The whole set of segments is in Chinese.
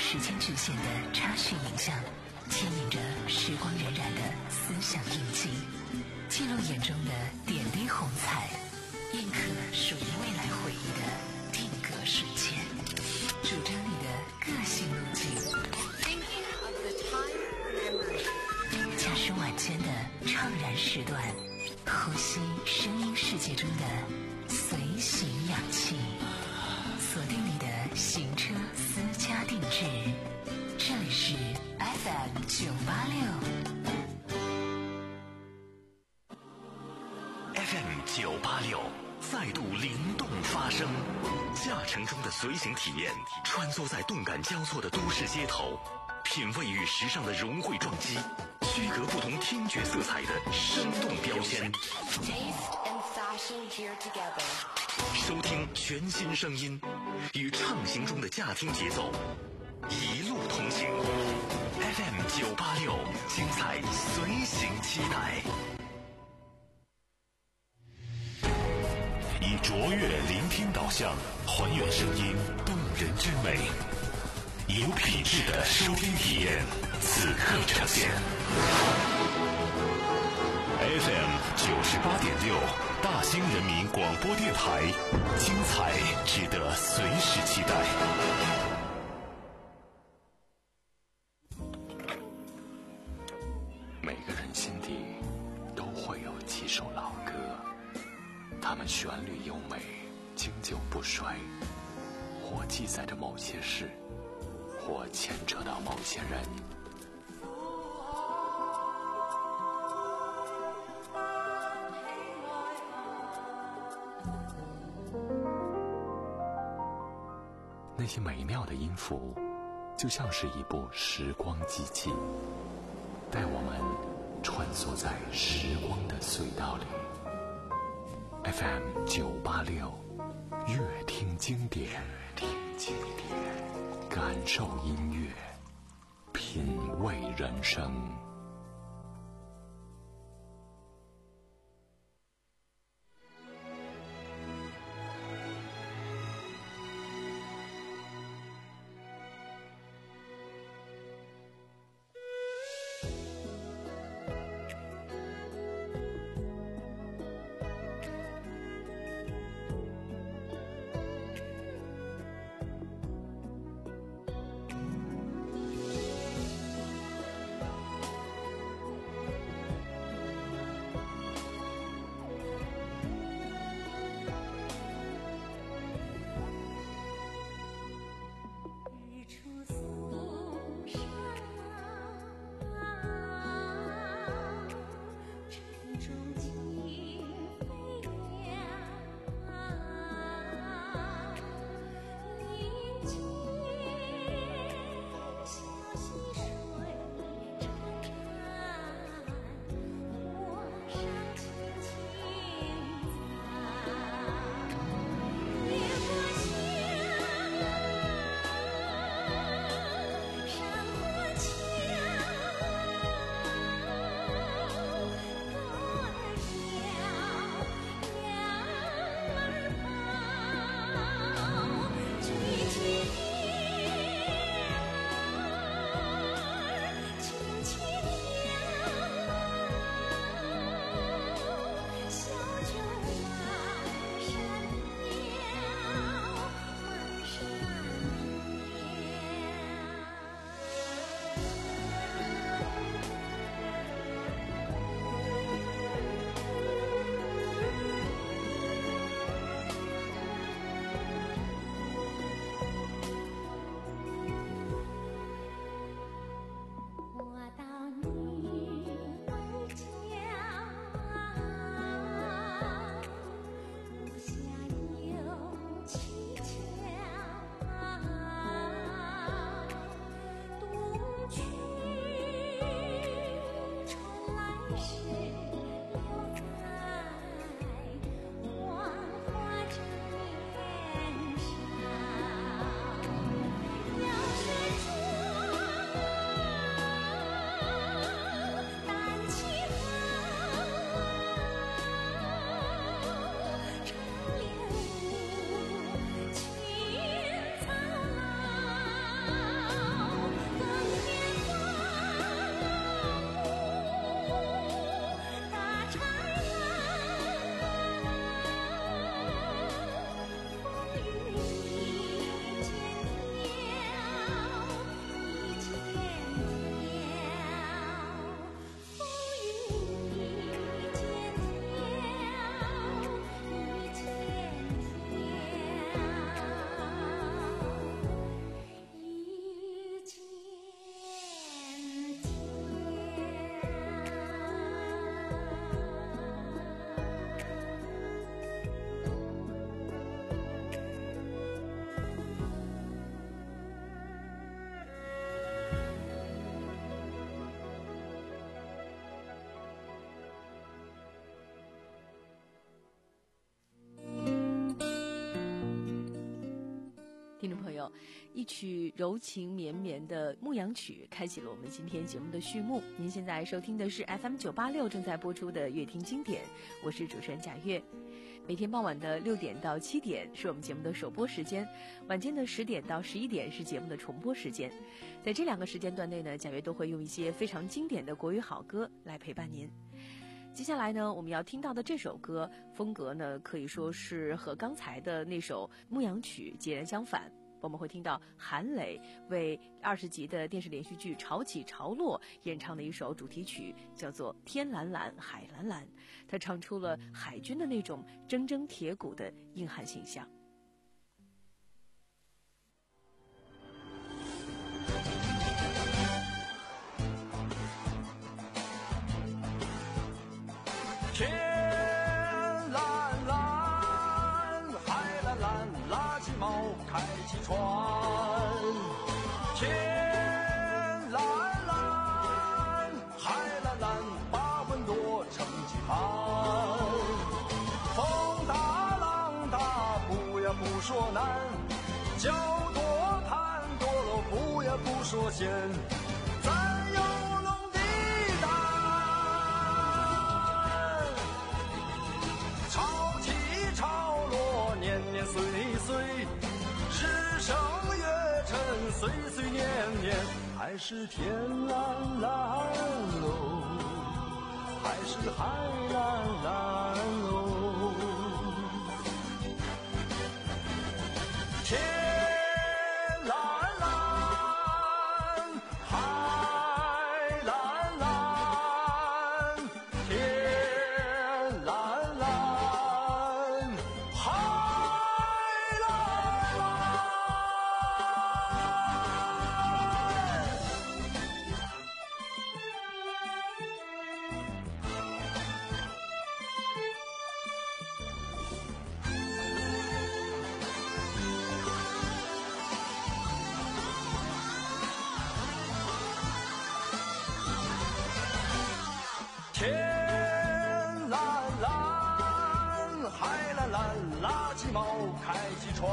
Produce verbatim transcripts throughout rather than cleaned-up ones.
时间局限的插叙影像，牵引着时光荏苒的思想印记，记录眼中的点滴红彩，印刻属于未来回忆的定格瞬间，主张你的个性路径。驾驶晚间的怅然时段，呼吸声音世界中的随行氧气，锁定你的行车私家定制。这里是 F M 九八六 F M 九八六再度灵动发声，驾乘中的随行体验，穿梭在动感交错的都市街头，品味与时尚的融汇撞击，区隔不同听觉色彩的生动标签。收听全新声音，与畅行中的驾听节奏，一路同行。F M 九八六，精彩随行期待。以卓越聆听导向，还原声音动人之美，有品质的收听体验，此刻呈现。F M 九十八点六，大兴人民广播电台，精彩值得随时期待。每个人心底都会有几首老歌，它们旋律优美，经久不衰，或记载着某些事，或牵扯到某些人。那些美妙的音符，就像是一部时光机器，带我们穿梭在时光的隧道里。F M 九八六，乐听经典，听经典，感受音乐，品味人生。 友，一曲柔情绵绵的牧羊曲开启了我们今天节目的序幕。您现在收听的是 F M 九八六 正在播出的乐听经典，我是主持人贾月。每天傍晚的六点到七点是我们节目的首播时间，晚间的十点到十一点是节目的重播时间。在这两个时间段内呢，贾月都会用一些非常经典的国语好歌来陪伴您。接下来呢，我们要听到的这首歌风格呢，可以说是和刚才的那首牧羊曲截然相反。我们会听到韩磊为二十集的电视连续剧《潮起潮落》演唱的一首主题曲，叫做《天蓝蓝海蓝蓝》。他唱出了海军的那种铮铮铁骨的硬汉形象。 天蓝蓝，海蓝蓝，拉起锚，开启船。天蓝蓝，海蓝蓝，把稳舵撑起帆。风大浪大，不呀不说难，脚多滩多喽，不呀不说险。咱有龙的胆，潮起潮落，年年岁岁，日升月沉，岁岁年年，还是天蓝蓝喽，还是海蓝蓝喽。天蓝蓝，海蓝蓝，天蓝蓝，海蓝蓝。天蓝蓝，海蓝蓝，拉起锚，开启船。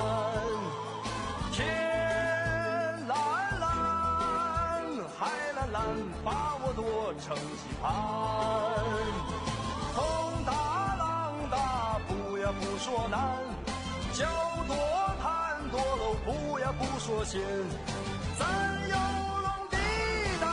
天蓝蓝，海蓝蓝，把握舵，撑起帆。风大浪大，不呀不说难，脚多滩多喽，不呀不说险。咱有龙的胆，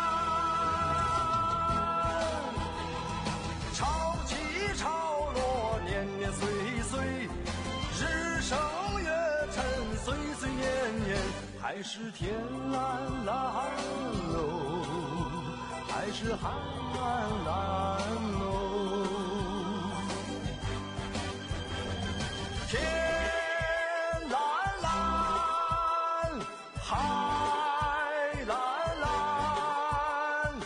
潮起潮落，年年岁岁，日升月沉，岁岁年年，还是天蓝蓝喽，还是海蓝蓝喽。天蓝蓝，海蓝蓝，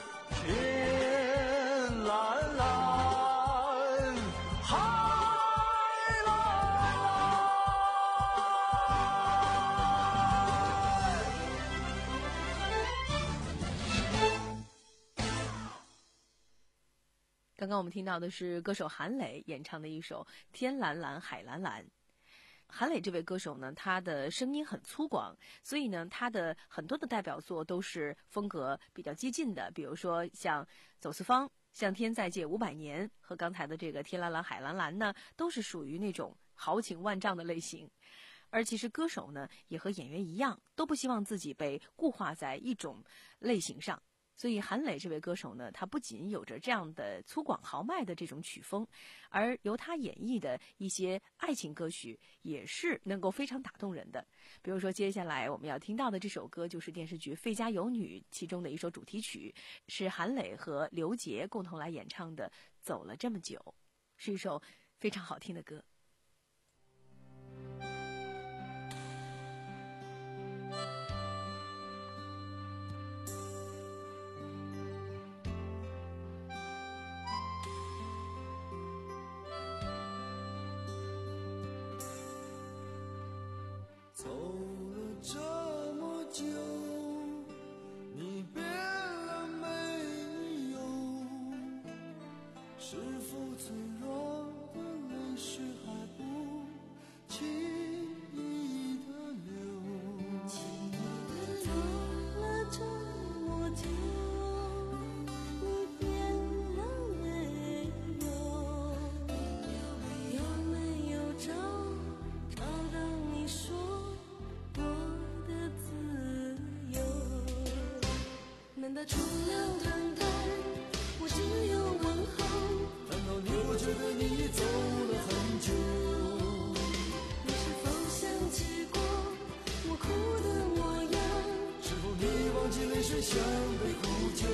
天蓝蓝，海蓝蓝。 刚刚我们听到的是歌手韩磊演唱的一首《天蓝蓝海蓝蓝》。韩磊这位歌手呢，他的声音很粗犷，所以呢，他的很多的代表作都是风格比较激进的，比如说像《走四方》、《向天再借五百年》和刚才的这个《天蓝蓝海蓝蓝》呢，都是属于那种豪情万丈的类型。而其实歌手呢，也和演员一样，都不希望自己被固化在一种类型上。所以韩磊这位歌手呢，他不仅有着这样的粗犷豪迈的这种曲风，而由他演绎的一些爱情歌曲也是能够非常打动人的。比如说接下来我们要听到的这首歌就是电视剧《费家有女》其中的一首主题曲，是韩磊和刘杰共同来演唱的《走了这么久》，是一首非常好听的歌。 走了这么久，你变了没有？是否脆弱的泪水还不轻易的流？ 的除了等待，我只有问候。 难道你不觉得你走了很久？ 你是否想起过我哭的模样？ 是否你忘记泪水像杯苦酒？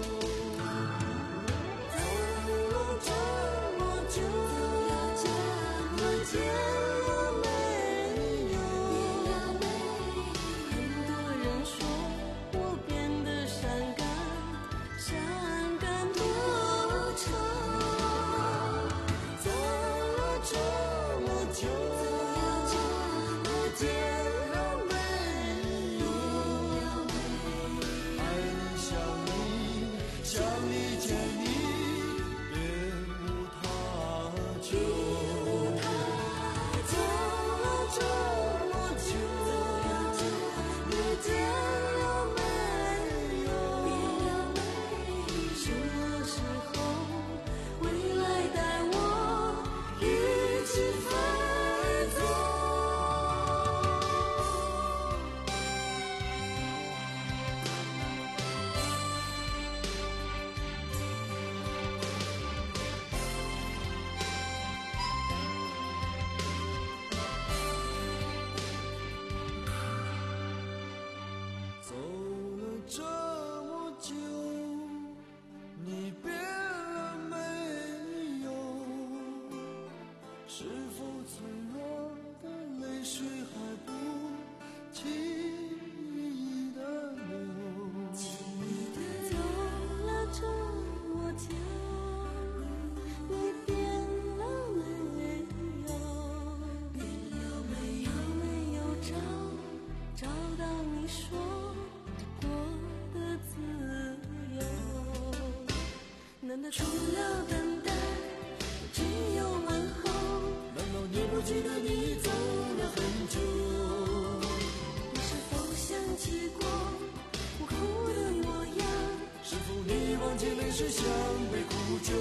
走了这么久，走了这么久，没有很多人说我变得伤感，伤感多愁。走了这么久，走了这么久，没有爱你想你想你见你别无他求。 走了这么久，你见了没有？什么时候回来带我一起飞走？ 走了这么久，你变了没有？是否脆弱的泪水还不轻易的流？ 走了这么久，你变了没有？变了没有？没有找找到你说过的自由？难道除了等待，只有问候？ 难道你不记得你走了很久？ 你是否想起过我哭的模样？ 是否你忘记泪水像杯苦酒？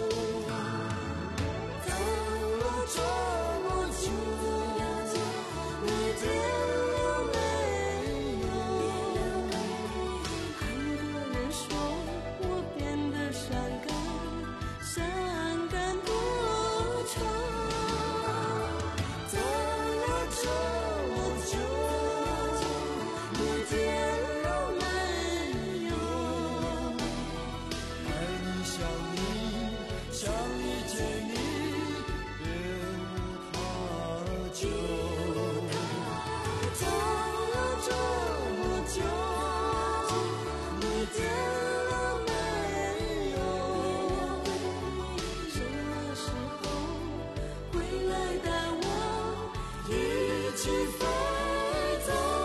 走了这么久，你见了没有？很多人说我变得伤感，伤感多愁。走了这么久，你见了没有？ 爱你想你想你见你别无他求。 走了这么久，你见了没有？什么时候回来带我一起飞走？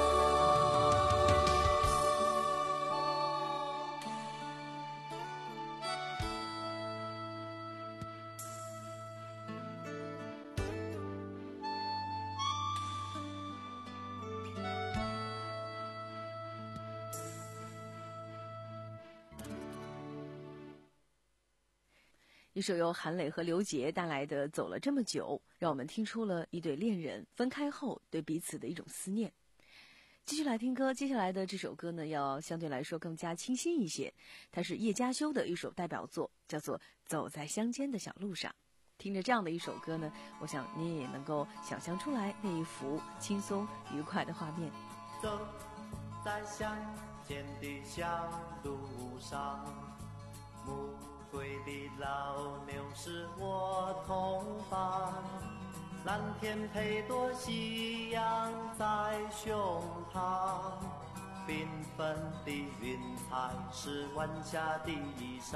一首由韩磊和刘杰带来的《走了这么久》，让我们听出了一对恋人分开后对彼此的一种思念。继续来听歌，接下来的这首歌呢，要相对来说更加清新一些，它是叶嘉修的一首代表作，叫做《走在乡间的小路上》。听着这样的一首歌呢，我想你也能够想象出来那一幅轻松愉快的画面。 走在乡间的小路上，暮归的老牛是我同伴，蓝天配朵夕阳在胸膛，缤纷的云彩是晚霞的衣裳，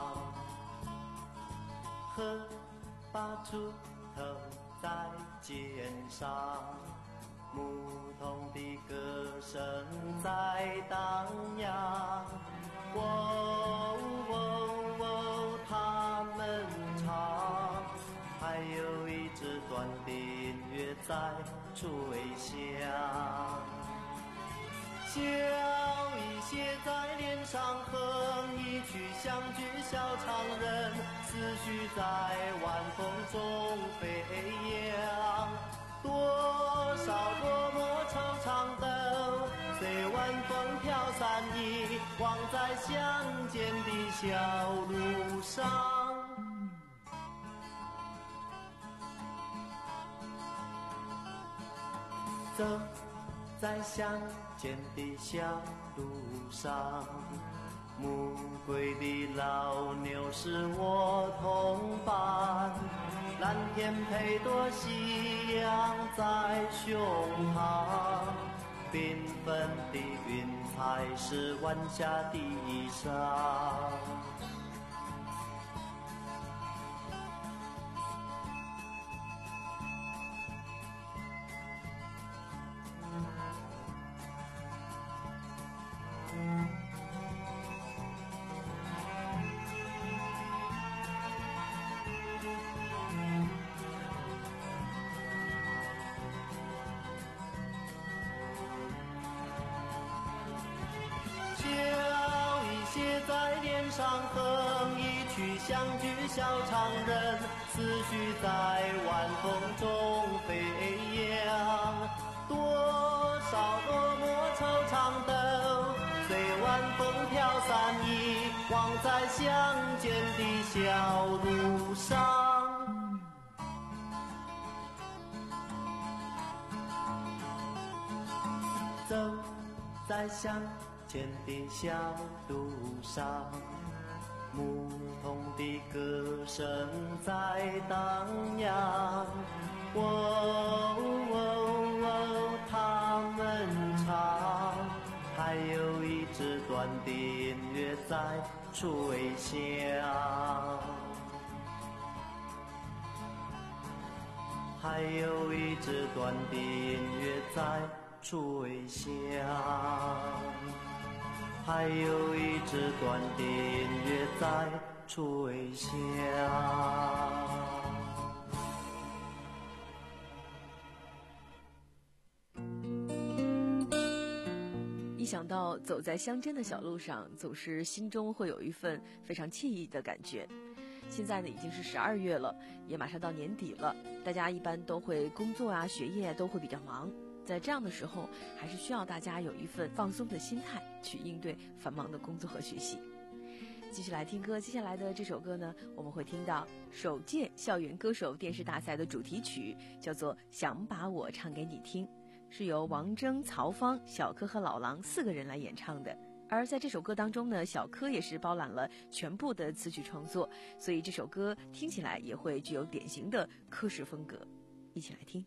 河把锄头在肩上，牧童的歌声在荡漾，喔喔喔他们唱，还有一支短的音乐在吹响，笑意写在脸上，哼一曲乡居小唱人，思绪在晚风中飞扬，多少多么惆怅的随晚风飘散，遗忘在心相见的小路上。走在相见的小路上，暮归的老牛是我同伴，蓝天配朵夕阳在胸膛，缤纷的云彩是晚霞的衣裳。哼一曲相聚小长人，思绪在晚风中飞扬。多少个莫惆怅的，随晚风飘散，遗忘在相见的小路上。走在相见的小路上，牧童的歌声在荡漾，喔喔喔，他们唱，还有一支短的音乐在吹响，还有一支短的音乐在吹响。还有一支短的音乐在吹响。 一想到走在乡间的小路上，总是心中会有一份非常惬意的感觉。现在呢，已经是十二月了，也马上到年底了，大家一般都会工作啊、学业都会比较忙。在这样的时候，还是需要大家有一份放松的心态去应对繁忙的工作和学习。继续来听歌，接下来的这首歌呢，我们会听到首届校园歌手电视大赛的主题曲，叫做《想把我唱给你听》，是由王铮、曹芳、小柯和老狼四个人来演唱的。而在这首歌当中呢，小柯也是包揽了全部的词曲创作，所以这首歌听起来也会具有典型的柯式风格。一起来听。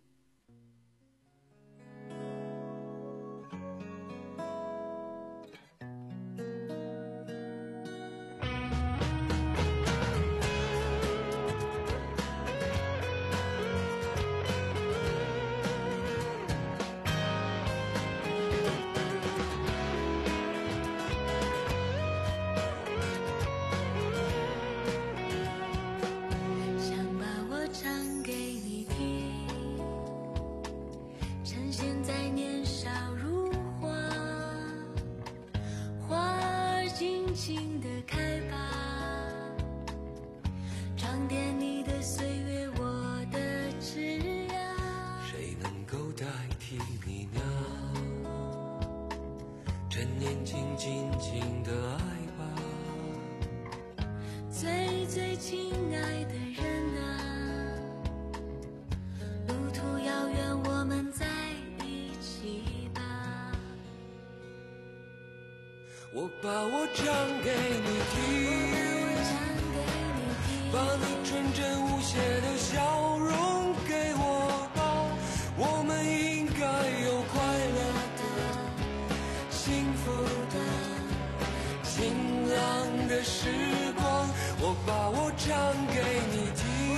我把我唱给你听，把你纯真无邪的笑容给我吧，我们应该有快乐的、幸福的、晴朗的时光。我把我唱给你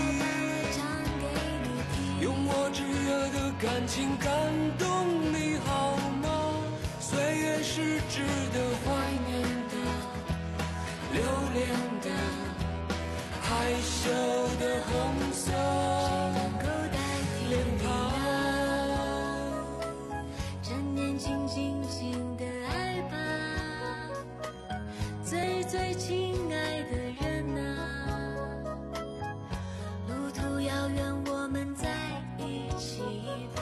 听，用我炙热的感情感动你好吗？岁月是值得怀念的、留恋的、害羞的红色脸庞， 趁年轻尽情的爱吧，最最亲爱的人啊，路途遥远，我们在一起吧。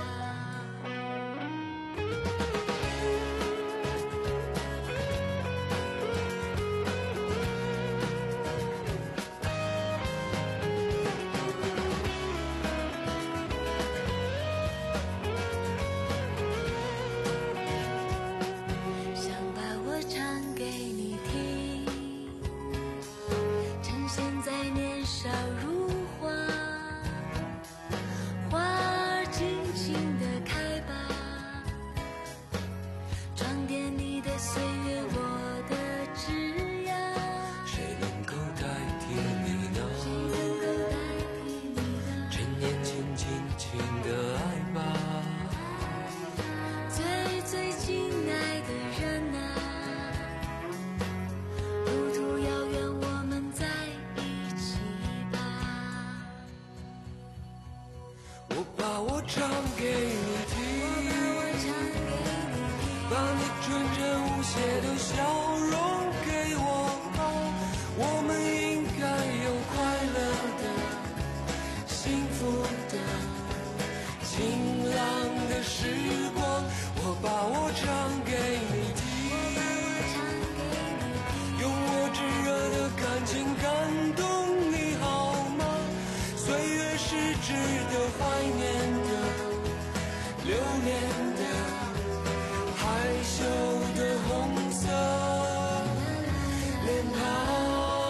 我把我唱给你听，把你纯真无邪的笑容给我吧，我们应该有快乐的、幸福的、晴朗的时光。我把我唱给你听，用我炙热的感情感动你好吗？岁月是值得怀念的、留恋的、害羞的红色脸庞。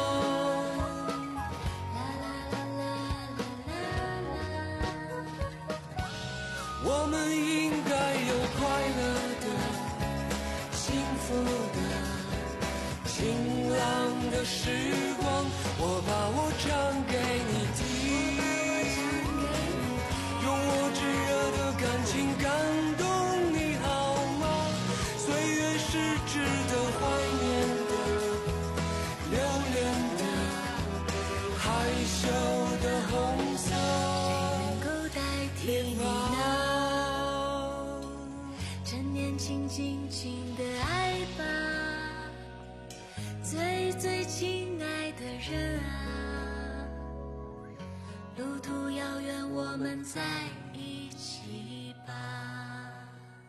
我们应该有快乐的、幸福的、晴朗的时光。我把我唱给你听，用我炙热的感情感动你好吗？岁月是值得怀念的、留恋的、害羞的红色脸庞。 趁年轻轻轻的爱吧，最最亲爱的人啊，路途遥远，我们在一起吧。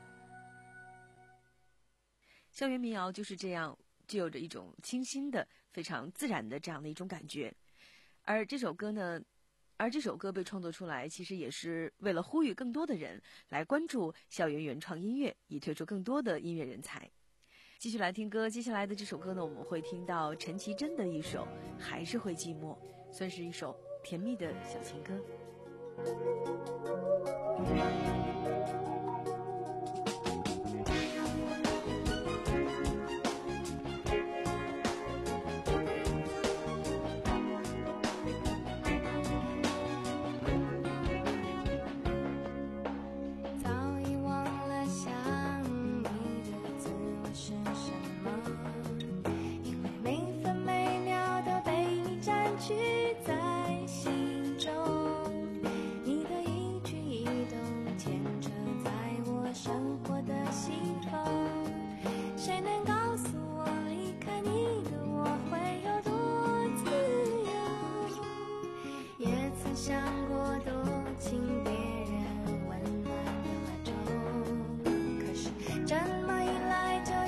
校园民谣就是这样，具有着一种清新的、非常自然的这样的一种感觉。而这首歌呢，而这首歌被创作出来，其实也是为了呼吁更多的人来关注校园原创音乐，以推出更多的音乐人才。继续来听歌，接下来的这首歌呢，我们会听到陈绮贞的一首《还是会寂寞》，算是一首甜蜜的小情歌。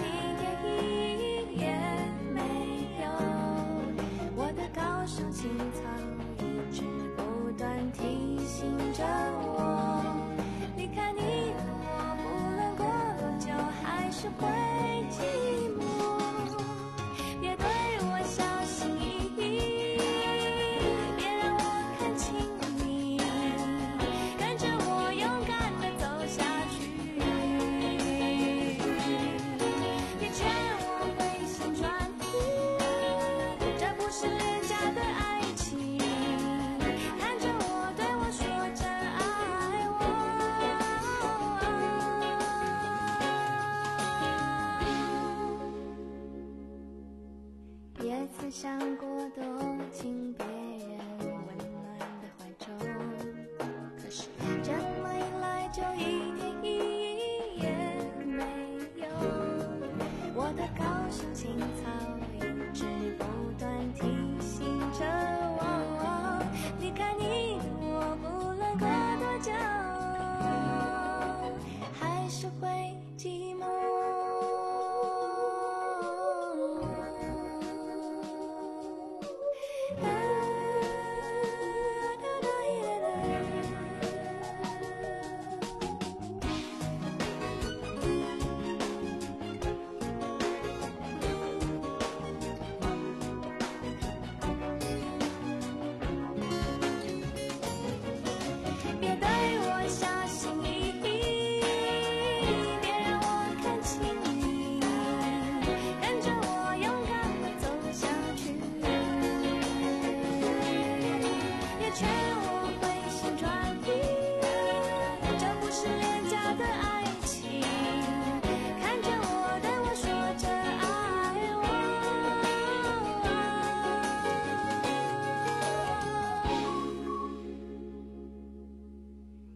情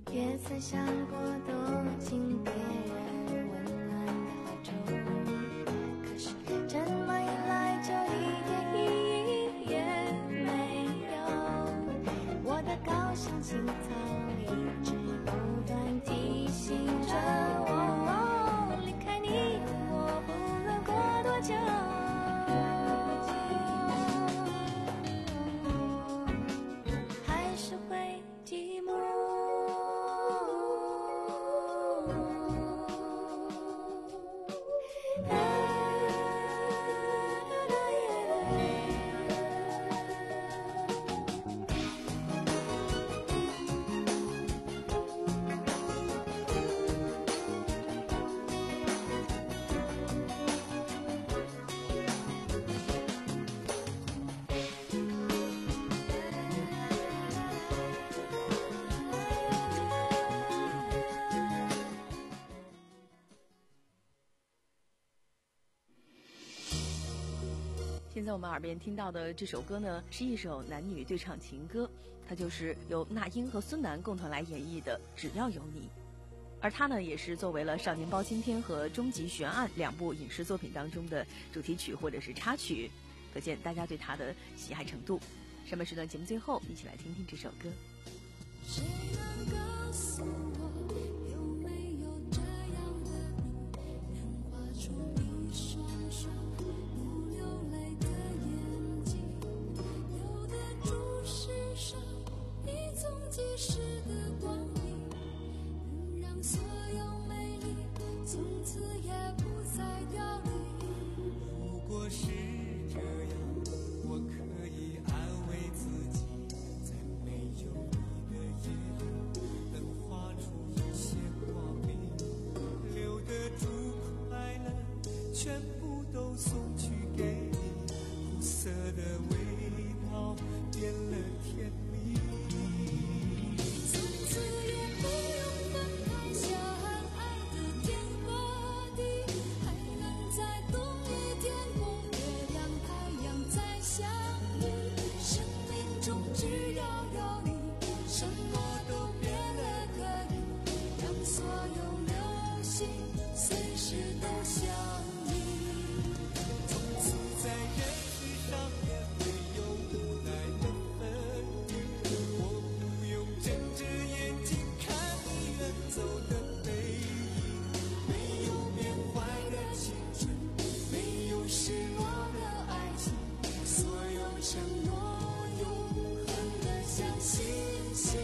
也曾想过躲进别人温暖的怀中，可是这么一来就一点意义也没有。我的高尚情操一直不断提醒着我，离开你我不论过多久，还是会寂寞。 现在我们耳边听到的这首歌呢，是一首男女对唱情歌，它就是由那英和孙楠共同来演绎的《只要有你》，而它呢，也是作为了《少年包青天》和《终极悬案》两部影视作品当中的主题曲或者是插曲，可见大家对它的喜爱程度。上半时段节目最后，一起来听听这首歌。 谁能告诉我，有没有这样的你，能画出一双双不流泪的眼睛，留得住世上一纵即逝的光阴，能让所有美丽从此也不再凋零。 如果是这样，我可以安慰自己，在没有你的夜里，能画出一些光明，留得住快乐，全部都送去给你，苦涩的味道变了甜蜜。 从此也不用分开，相爱的天和地，还能在同一天空，月亮太阳再相遇。生命中只要有你，什么都变了，可以让所有流星随时都相依。 从此在人世上也没有无奈的分离，我不用睁着眼睛看你远走的背影， 没有变坏的青春，没有失落的爱情，所有承诺永恒的像星星。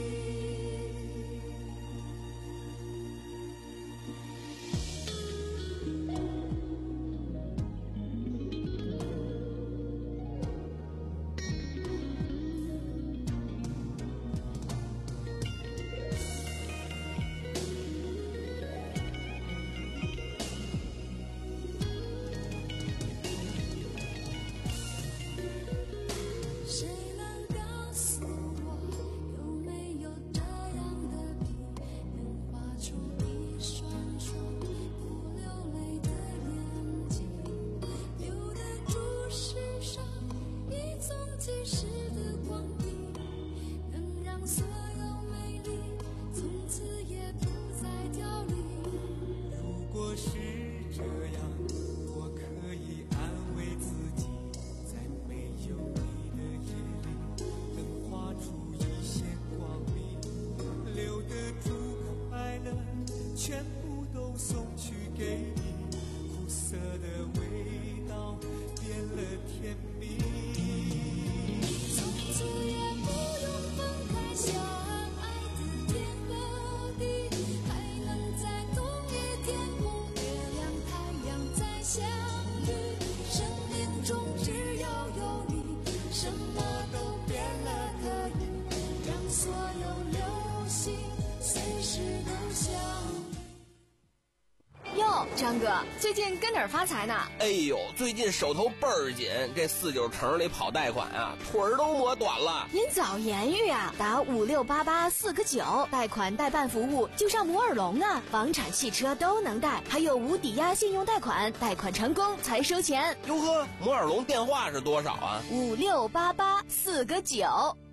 谁能告诉我，有没有这样的你，能画出一双双不流泪的眼睛，留得住世上一纵即逝的光阴，能让所有美丽从此也不再凋零。 如果是这样，我可以安慰自己，在没有你的夜里，能画出一些光明，留得住快乐，全部都送去给你，苦涩的味道变了甜蜜。 从此也不用分开，相爱的天和地，还能在同一天空，月亮太阳再相遇。生命中只要有你，什么都变了，可以让所有流星随时都相依。 哟，张哥，最近跟哪儿发财呢？ 哎呦，最近手头倍儿紧，这四九城里跑贷款啊，腿儿都磨短了。 您早言语啊，打五六八八四个九，贷款代办服务就上摩尔龙啊，房产、汽车都能贷，还有无抵押信用贷款，贷款成功才收钱。 哟呵，摩尔龙电话是多少啊？ 五六八八四个九。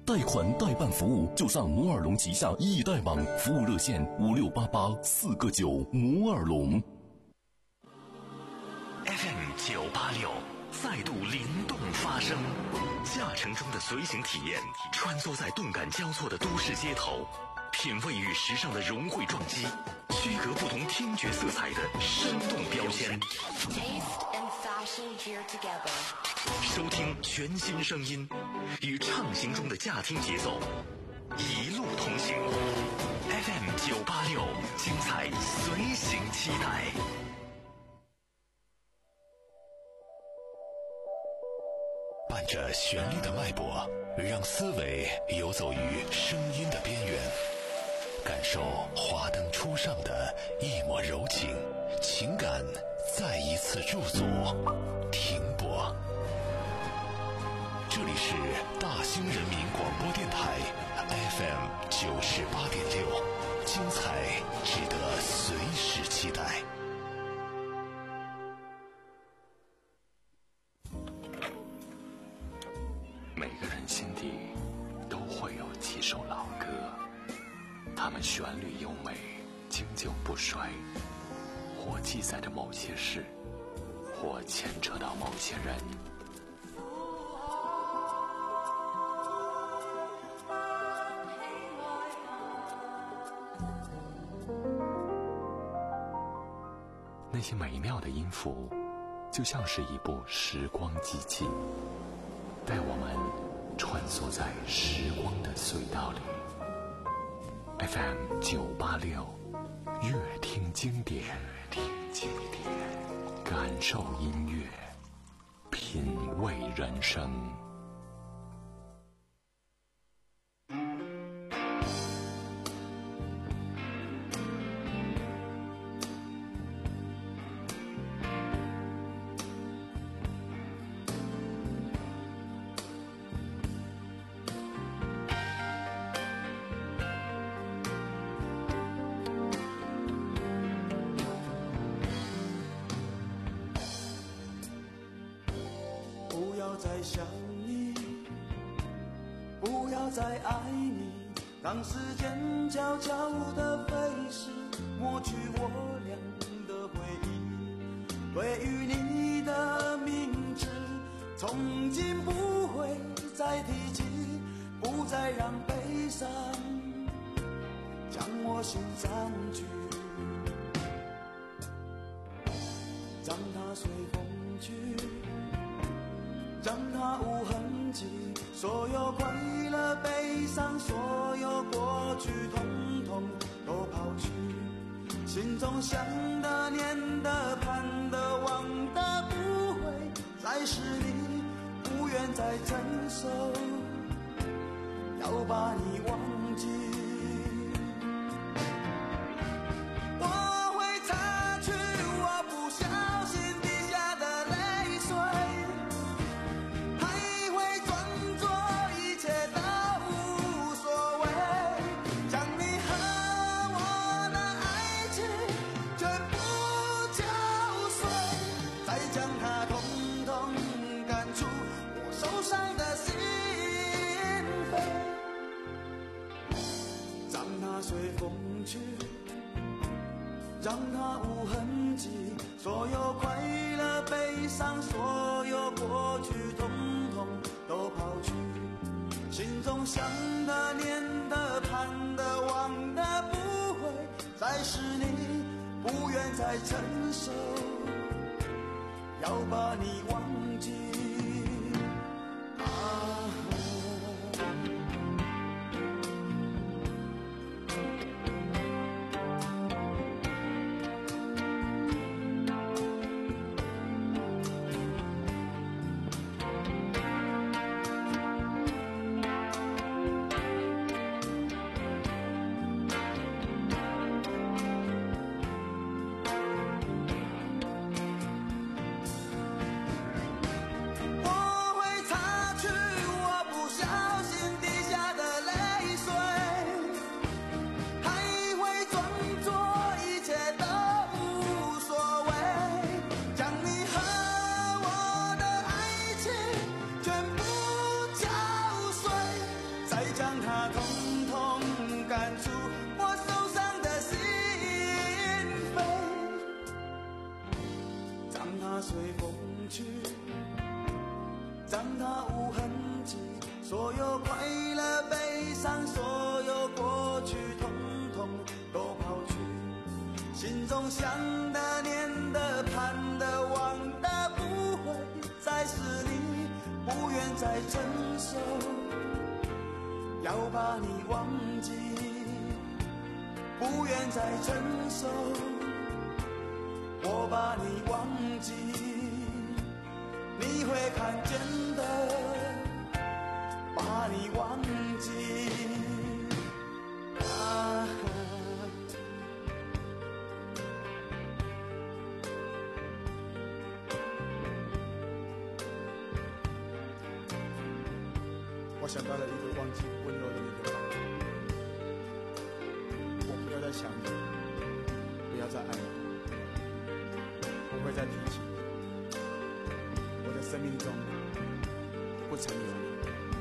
贷款代办服务就上摩尔龙旗下易贷网，服务热线五六八八四个九。摩尔龙 F M 九八六再度灵动发声，驾乘中的随行体验，穿梭在动感交错的都市街头，品味与时尚的融汇撞击，区隔不同听觉色彩的生动标签。收听全新声音，与畅行中的驾听节奏，一路同行。F M 九八六，精彩随行期待。伴着旋律的脉搏，让思维游走于声音的边缘，感受华灯初上的一抹柔情，情感再一次驻足停泊。这里是大兴人民广播电台 F M 九十八点六，精彩值得随时期待。每个人心底都会有几首老歌，它们旋律优美，经久不衰，或记载着某些事，或牵扯到某些人。那些美妙的音符，就像是一部时光机器，带我们穿梭在时光的隧道里。F M 九八六，乐听经典，听经典，感受音乐，品味人生。 再想你，不要再爱你，让时间悄悄地飞逝，抹去我俩的回忆。对于你的名字，从今不会再提起，不再让悲伤将我心占据，让它随风去，让它无痕迹，所有快乐悲伤，所有过去统统都抛去，心中想的念的盼的望的不会再是你，不愿再承受，要把你忘记。我会擦去我不小心滴下的泪水，还会装作一切都无所谓，将你和我的爱情全部敲碎，再将它统统赶出我受伤的心扉，让它随风去，让它无痕迹，所有快乐悲伤，所有过去统统都抛去，心中想的念的盼的望的不会再是你，不愿再承受，要把你忘记啊。 心中想的、念的、盼的、望的，不会再是你，不愿再承受，要把你忘记，不愿再承受，我把你忘记，你会看见的，把你忘记啊。我想到了一个忘记温柔的你的方法，我不要再想你，不要再爱你，不会再提起你，我的生命中不曾有你。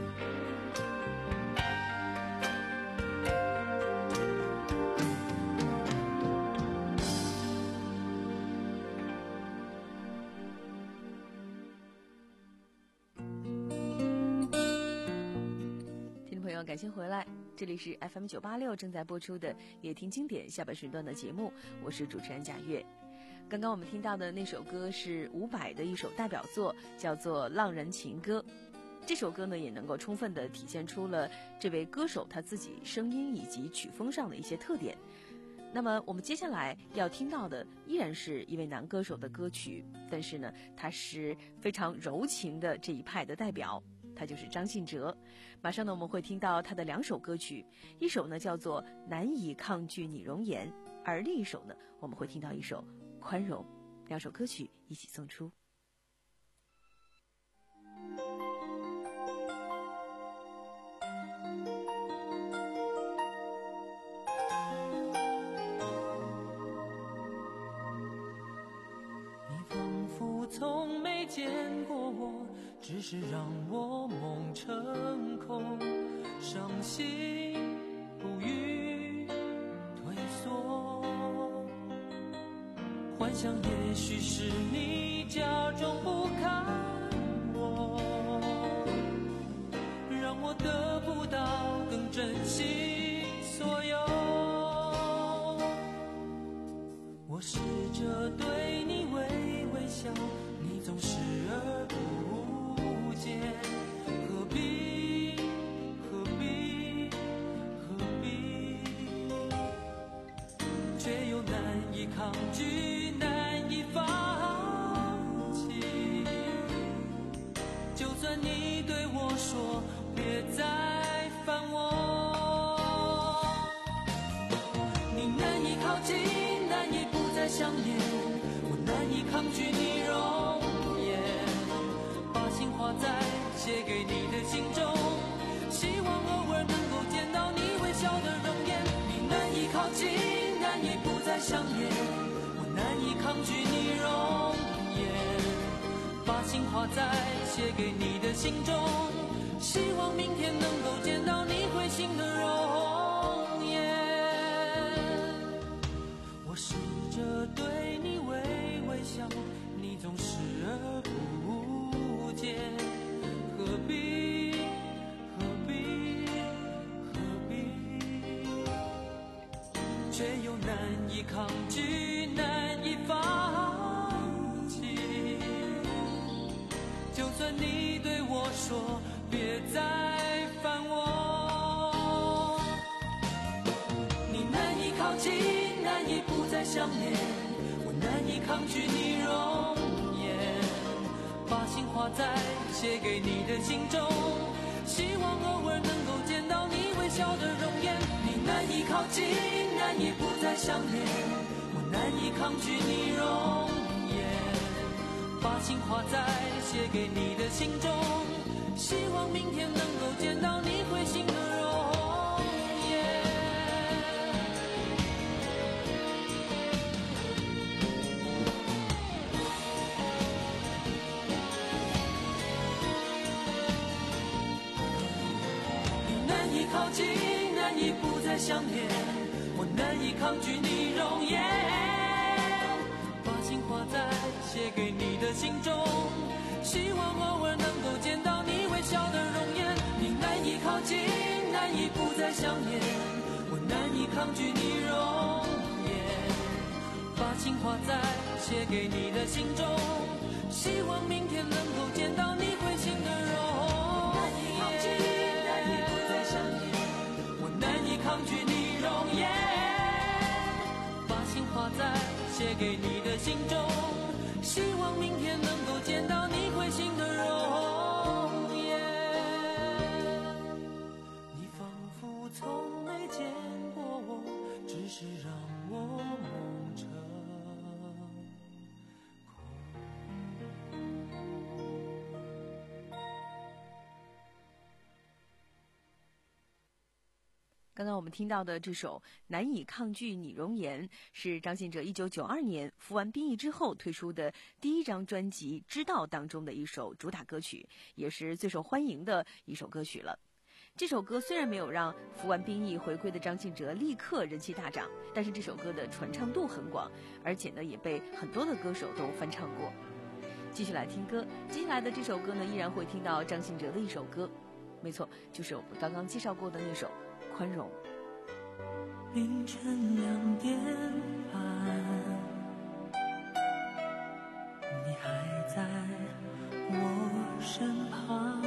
感谢回来，这里是 F M 九八六正在播出的夜听经典下半时段的节目，我是主持人贾月。刚刚我们听到的那首歌是伍佰的一首代表作，叫做《浪人情歌》。这首歌呢，也能够充分地体现出了这位歌手他自己声音以及曲风上的一些特点。那么我们接下来要听到的依然是一位男歌手的歌曲，但是呢，他是非常柔情的这一派的代表，他就是张信哲。马上呢，我们会听到他的两首歌曲，一首呢叫做《难以抗拒你容颜》，而另一首呢，我们会听到一首《宽容》。两首歌曲一起送出。 你仿佛从没见过我，只是让我梦成空，伤心不语退缩，幻想也许是你假装不看我，让我得不到更珍惜所有。我试着对你微微笑，你总视而不见，何必何必何必，却又难以抗拒，难以放弃。就算你对我说别再烦我，你难以靠近，难以不再想念，我难以抗拒你容颜，把心画在写给你的信中，希望偶尔能够见到你微笑的容颜。你难以靠近，难以不再想念，我难以抗拒你容颜，把心画在写给你的信中，希望明天能够见到你会心的容颜。我试着对你微微笑，你总视而不见，何必何必何必，却又难以抗拒，难以放弃。就算你对我说别再烦我，你难以靠近，难以不再想念，我难以抗拒你容颜，把心画在写给你的信中，希望偶尔能够见到你微笑的容颜。你难以靠近，难以不再想念，我难以抗拒你容颜，把心画在写给你的信中，希望明天能够见到你会心的容颜。你难以靠近，难以不再想念，我难以抗拒你容颜，把心画在写给你的信中，希望偶尔能够见到你微笑的容颜。你难以靠近，难以不再想念，我难以抗拒你容颜， 心画在写给你的信中，希望明天能够见到你会心的容颜。难以不再想念，我难以抗拒你容颜。把心画在写给你的信中，希望明天能够见到你会心的容颜。你仿佛从没见过我，只是让我梦成刚刚我们听到的这首《难以抗拒你容颜》是张信哲一九九二年服完兵役之后推出的第一张专辑《知道》当中的一首主打歌曲，也是最受欢迎的一首歌曲了。这首歌虽然没有让服完兵役回归的张信哲立刻人气大涨，但是这首歌的传唱度很广，而且呢也被很多的歌手都翻唱过。继续来听歌，接下来的这首歌呢依然会听到张信哲的一首歌，没错，就是我们刚刚介绍过的那首宽容。 凌晨两点半，你还在我身旁，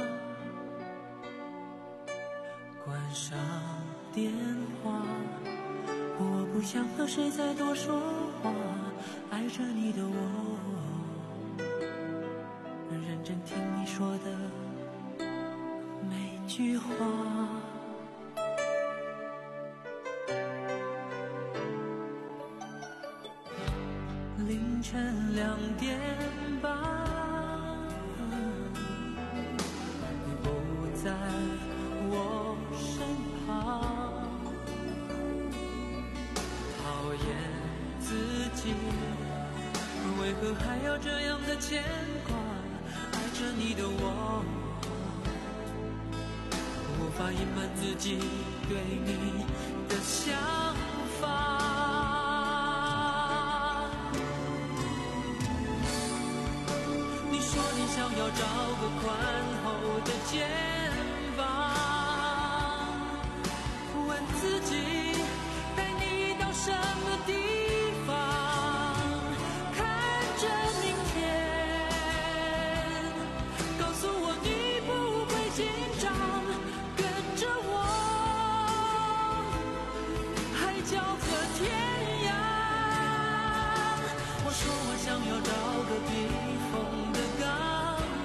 关上电话，我不想和谁再多说话，爱着你的我，认真听你说的每句话。凌晨两点半，你不在我身旁，讨厌自己，为何还要这样的牵挂？爱着你的我，无法隐瞒自己对你的想法。想要找个宽厚的肩膀，问自己带你到什么地方，看着明天，告诉我你不会紧张，跟着我，海角和天涯。我说我想要找个避风的港，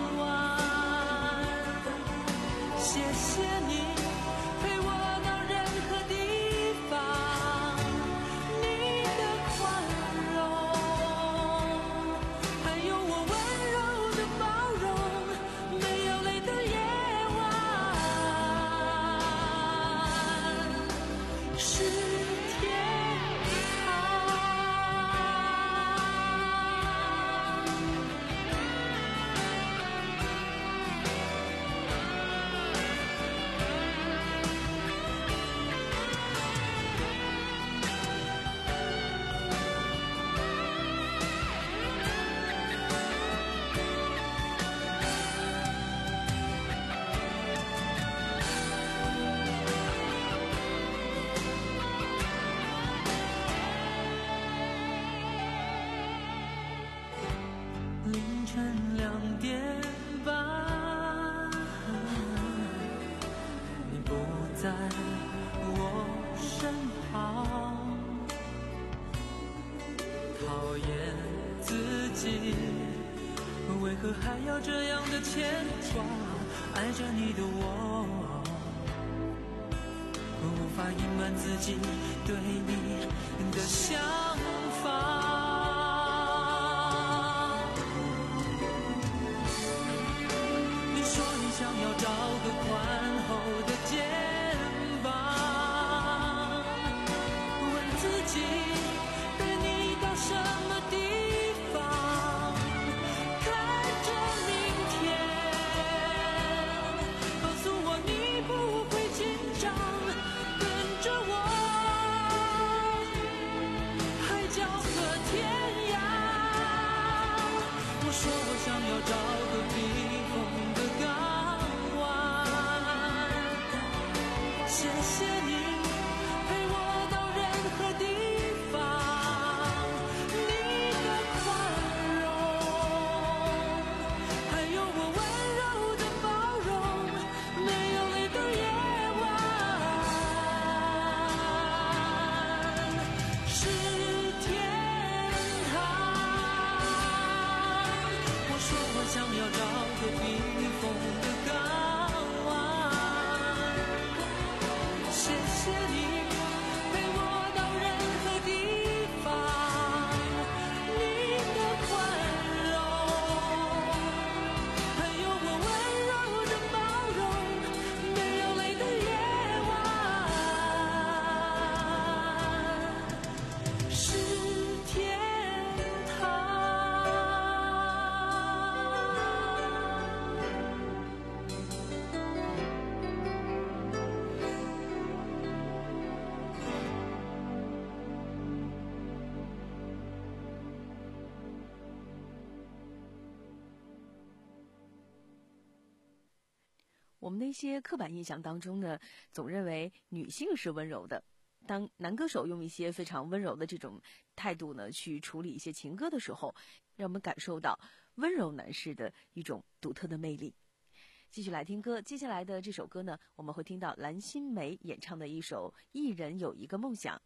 谢谢你陪我到任何地方，你的宽容，还有我温柔的包容，没有泪的夜晚是天凌晨两点半，你不在我身旁，讨厌自己，为何还要这样的牵挂？爱着你的我，无法隐瞒自己对你的想法。想要找个宽厚的肩膀，问自己带你到什么地方，看着明天，告诉我你不会紧张，跟着我，海角和天涯。我说我想要找个避风的港，谢谢你陪我到任何地方，你我们那些刻板印象当中呢，总认为女性是温柔的。当男歌手用一些非常温柔的这种态度呢，去处理一些情歌的时候，让我们感受到温柔男士的一种独特的魅力。继续来听歌，接下来的这首歌呢，我们会听到蓝心湄演唱的一首《一人有一个梦想》。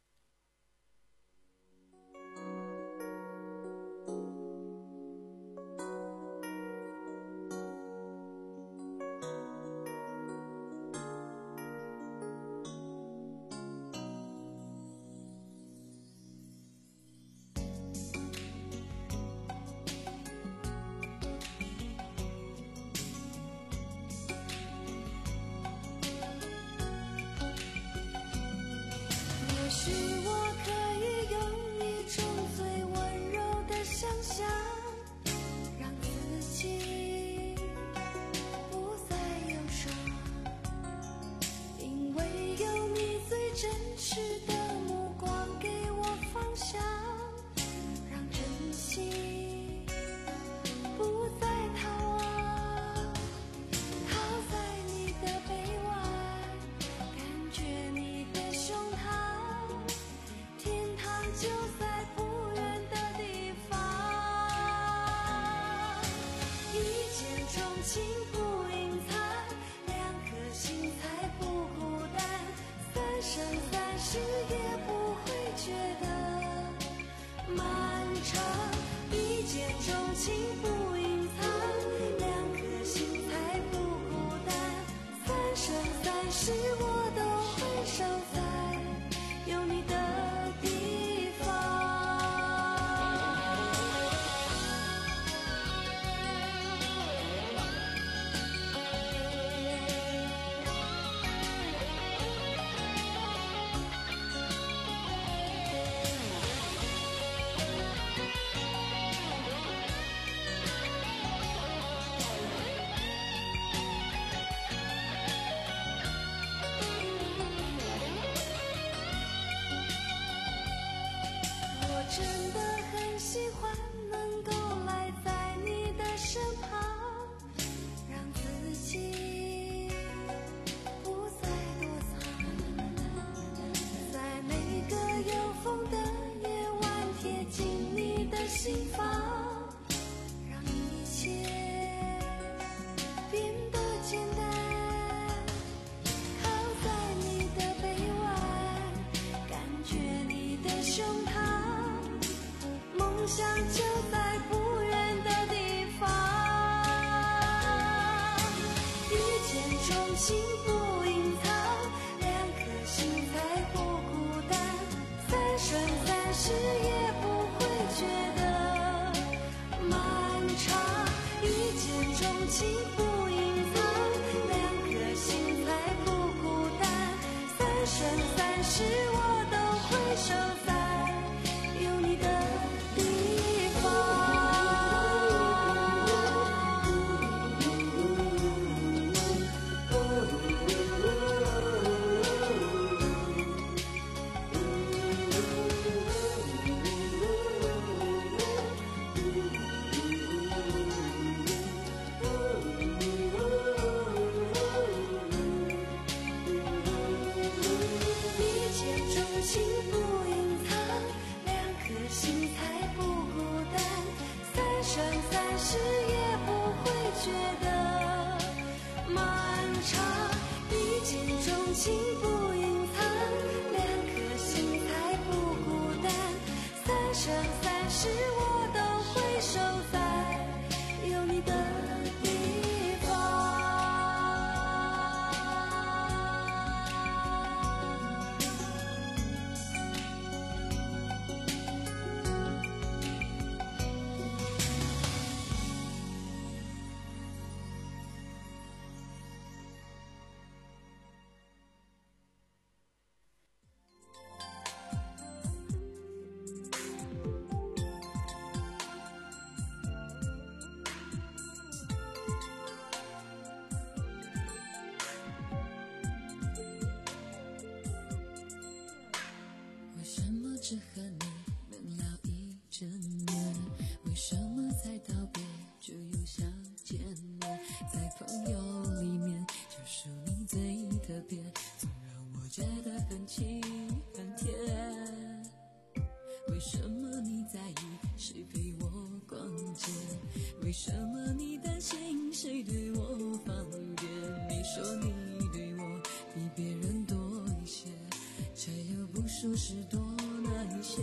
也许我可以用一种最温柔的想象，让自己不再忧伤，因为有你最真实的目光给我方向，让真心不再逃亡，靠在你的臂弯，感觉你的胸膛，天堂就在不远的地方，一见钟情不隐藏，两颗心才不孤单，三生三世也不会觉得漫长，一见钟情不隐藏，两颗心才不孤单，三生三世我都会守在有你的地方。我真的很喜欢能够赖在你的身旁，让自己不再躲藏，在每个有风的夜晚贴近你的心房，让一切变得简单，靠在你的臂弯，感觉你的胸膛，梦想就在不远的地方，一见钟情不隐藏，两颗心才不孤单，三生三世也不会觉得漫长，一见钟情不隐藏，两颗心才不孤单，三生三世我都会守在有你的地方。一见钟情不隐藏，两颗心才不孤单，三生三世也不会觉得漫长，一见钟情不隐藏，两颗心才不孤单，三生三世我都会守在有你的地方。 为什么只和你能聊一整年？为什么才道别就又想见面？在朋友里面很轻很甜。为什么你在意谁陪我逛街？为什么你担心谁对我放电？你说你对我比别人多一些，却又不说是多那一些。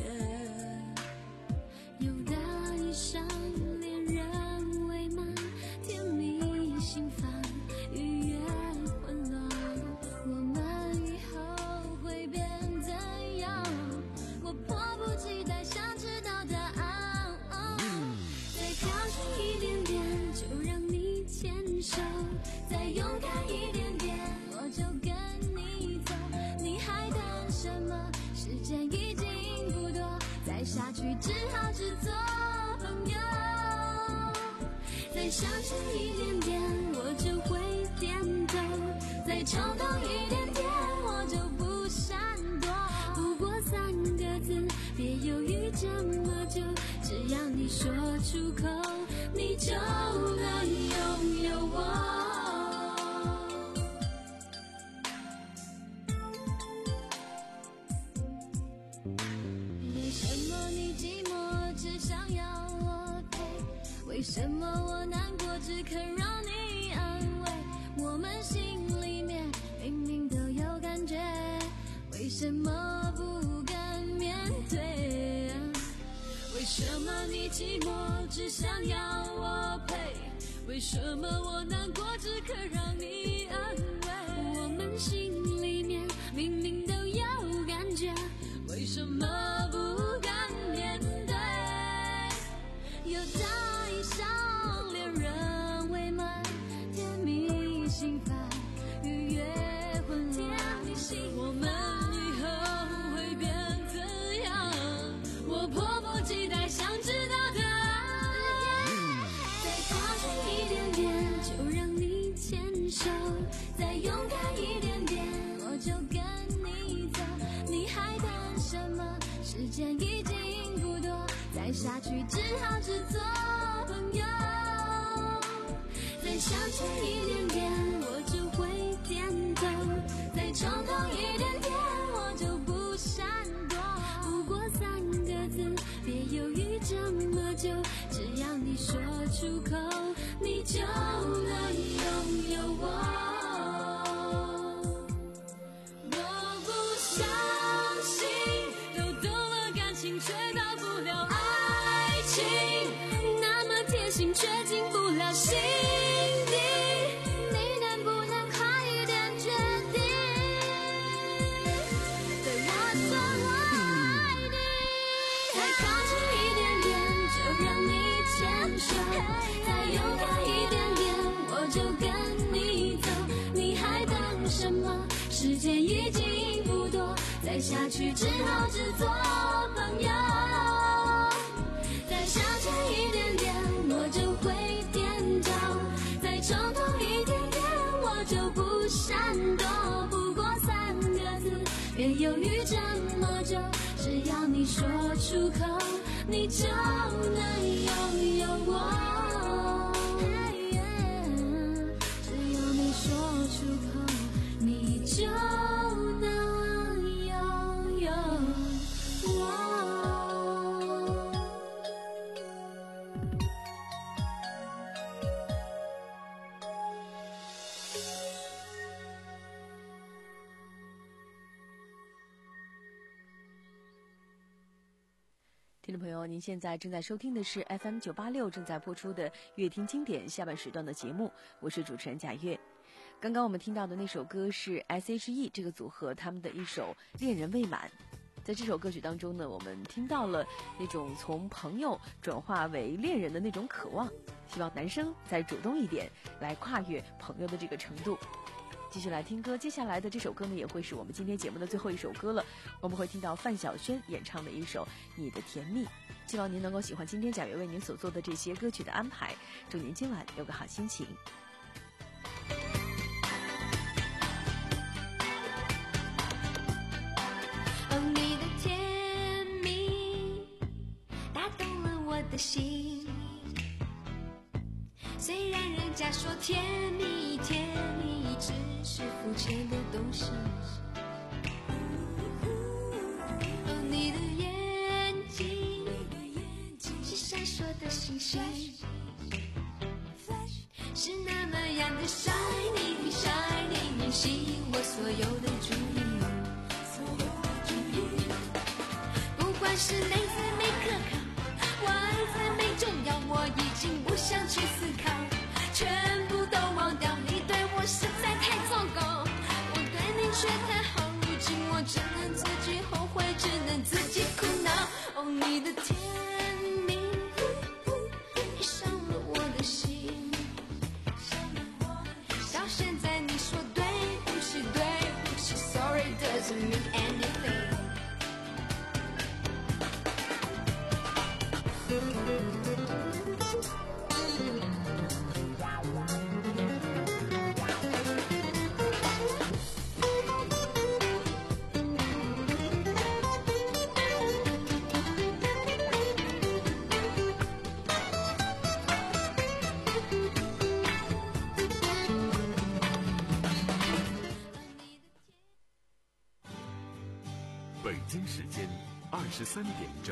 有的一生恋人未满，甜蜜心烦，愉悦混乱。我们以后会变怎样？我迫不及待想知道答案。再靠近一点点，就让你牵手；再勇敢一点点，我就跟你走。你还等什么？时间已经不多，再下去只好只做朋友。再向前一点点，我就会点头；再冲动一点点，我就不闪躲。不过三个字，别犹豫这么久，只要你说出口，你就能拥有我。为什么你寂寞只想要我陪？为什么我难过只肯让你安慰？我们心里面明明都有感觉，为什么不敢面对？为什么你寂寞只想要我陪？为什么我难过只肯让你安慰？我们心里面明明都有感觉，为什么不敢面对？有大一伤恋人未满，甜蜜心烦，愉悦混乱。我们以后会变怎样？我迫不及待想知道答案。再靠近一点点，就让你牵手；再勇敢一点点，我就跟你走。你还等什么？时间已经不多，再下去只好只做朋友。再向前一点点，我就会点头；再冲动一点点，我就不闪躲。不过三个字，别犹豫这么久，只要你说出口，你就能拥有我。我不相信都懂了感情却到不了爱情，那么贴心却进不了心底，你能不能快一点决定，对我说我爱你？再靠近一点点，就让你牵手；再勇敢一点点，我就跟你走。你还等什么？时间已经不多，再下去只好只做朋友。再向前一点点，我就会点头；再冲动一点点，我就不闪躲。不过三个字，别犹豫这么久，只要你说出口，你就能拥有我。只要你说出口，你就能拥有我。 听众朋友，您现在正在收听的是 F M 九八六正在播出的乐听经典下半时段的节目，我是主持人贾月。刚刚我们听到的那首歌是 S H E 这个组合他们的一首《恋人未满》。在这首歌曲当中呢，我们听到了那种从朋友转化为恋人的那种渴望，希望男生再主动一点，来跨越朋友的这个程度。继续来听歌，接下来的这首歌呢，也会是我们今天节目的最后一首歌了。我们会听到范晓萱演唱的一首《你的甜蜜》。希望您能够喜欢今天贾月为您所做的这些歌曲的安排，祝您今晚有个好心情。 哦，你的甜蜜打动了我的心，虽然人家说甜蜜甜蜜只是肤浅的东西， 心，是那么样的 shining shining， 吸引我所有的注意。不管是内在美可靠，外在美重要，我已经不想去思考，全部都忘掉。你对我实在太糟糕，我对你却太好，如今我只能自己后悔，只能自己苦恼。哦，你的甜蜜你伤了我的心，到现在你说对不起对不起 Sorry doesn't mean anything。 北京时间二十三点整。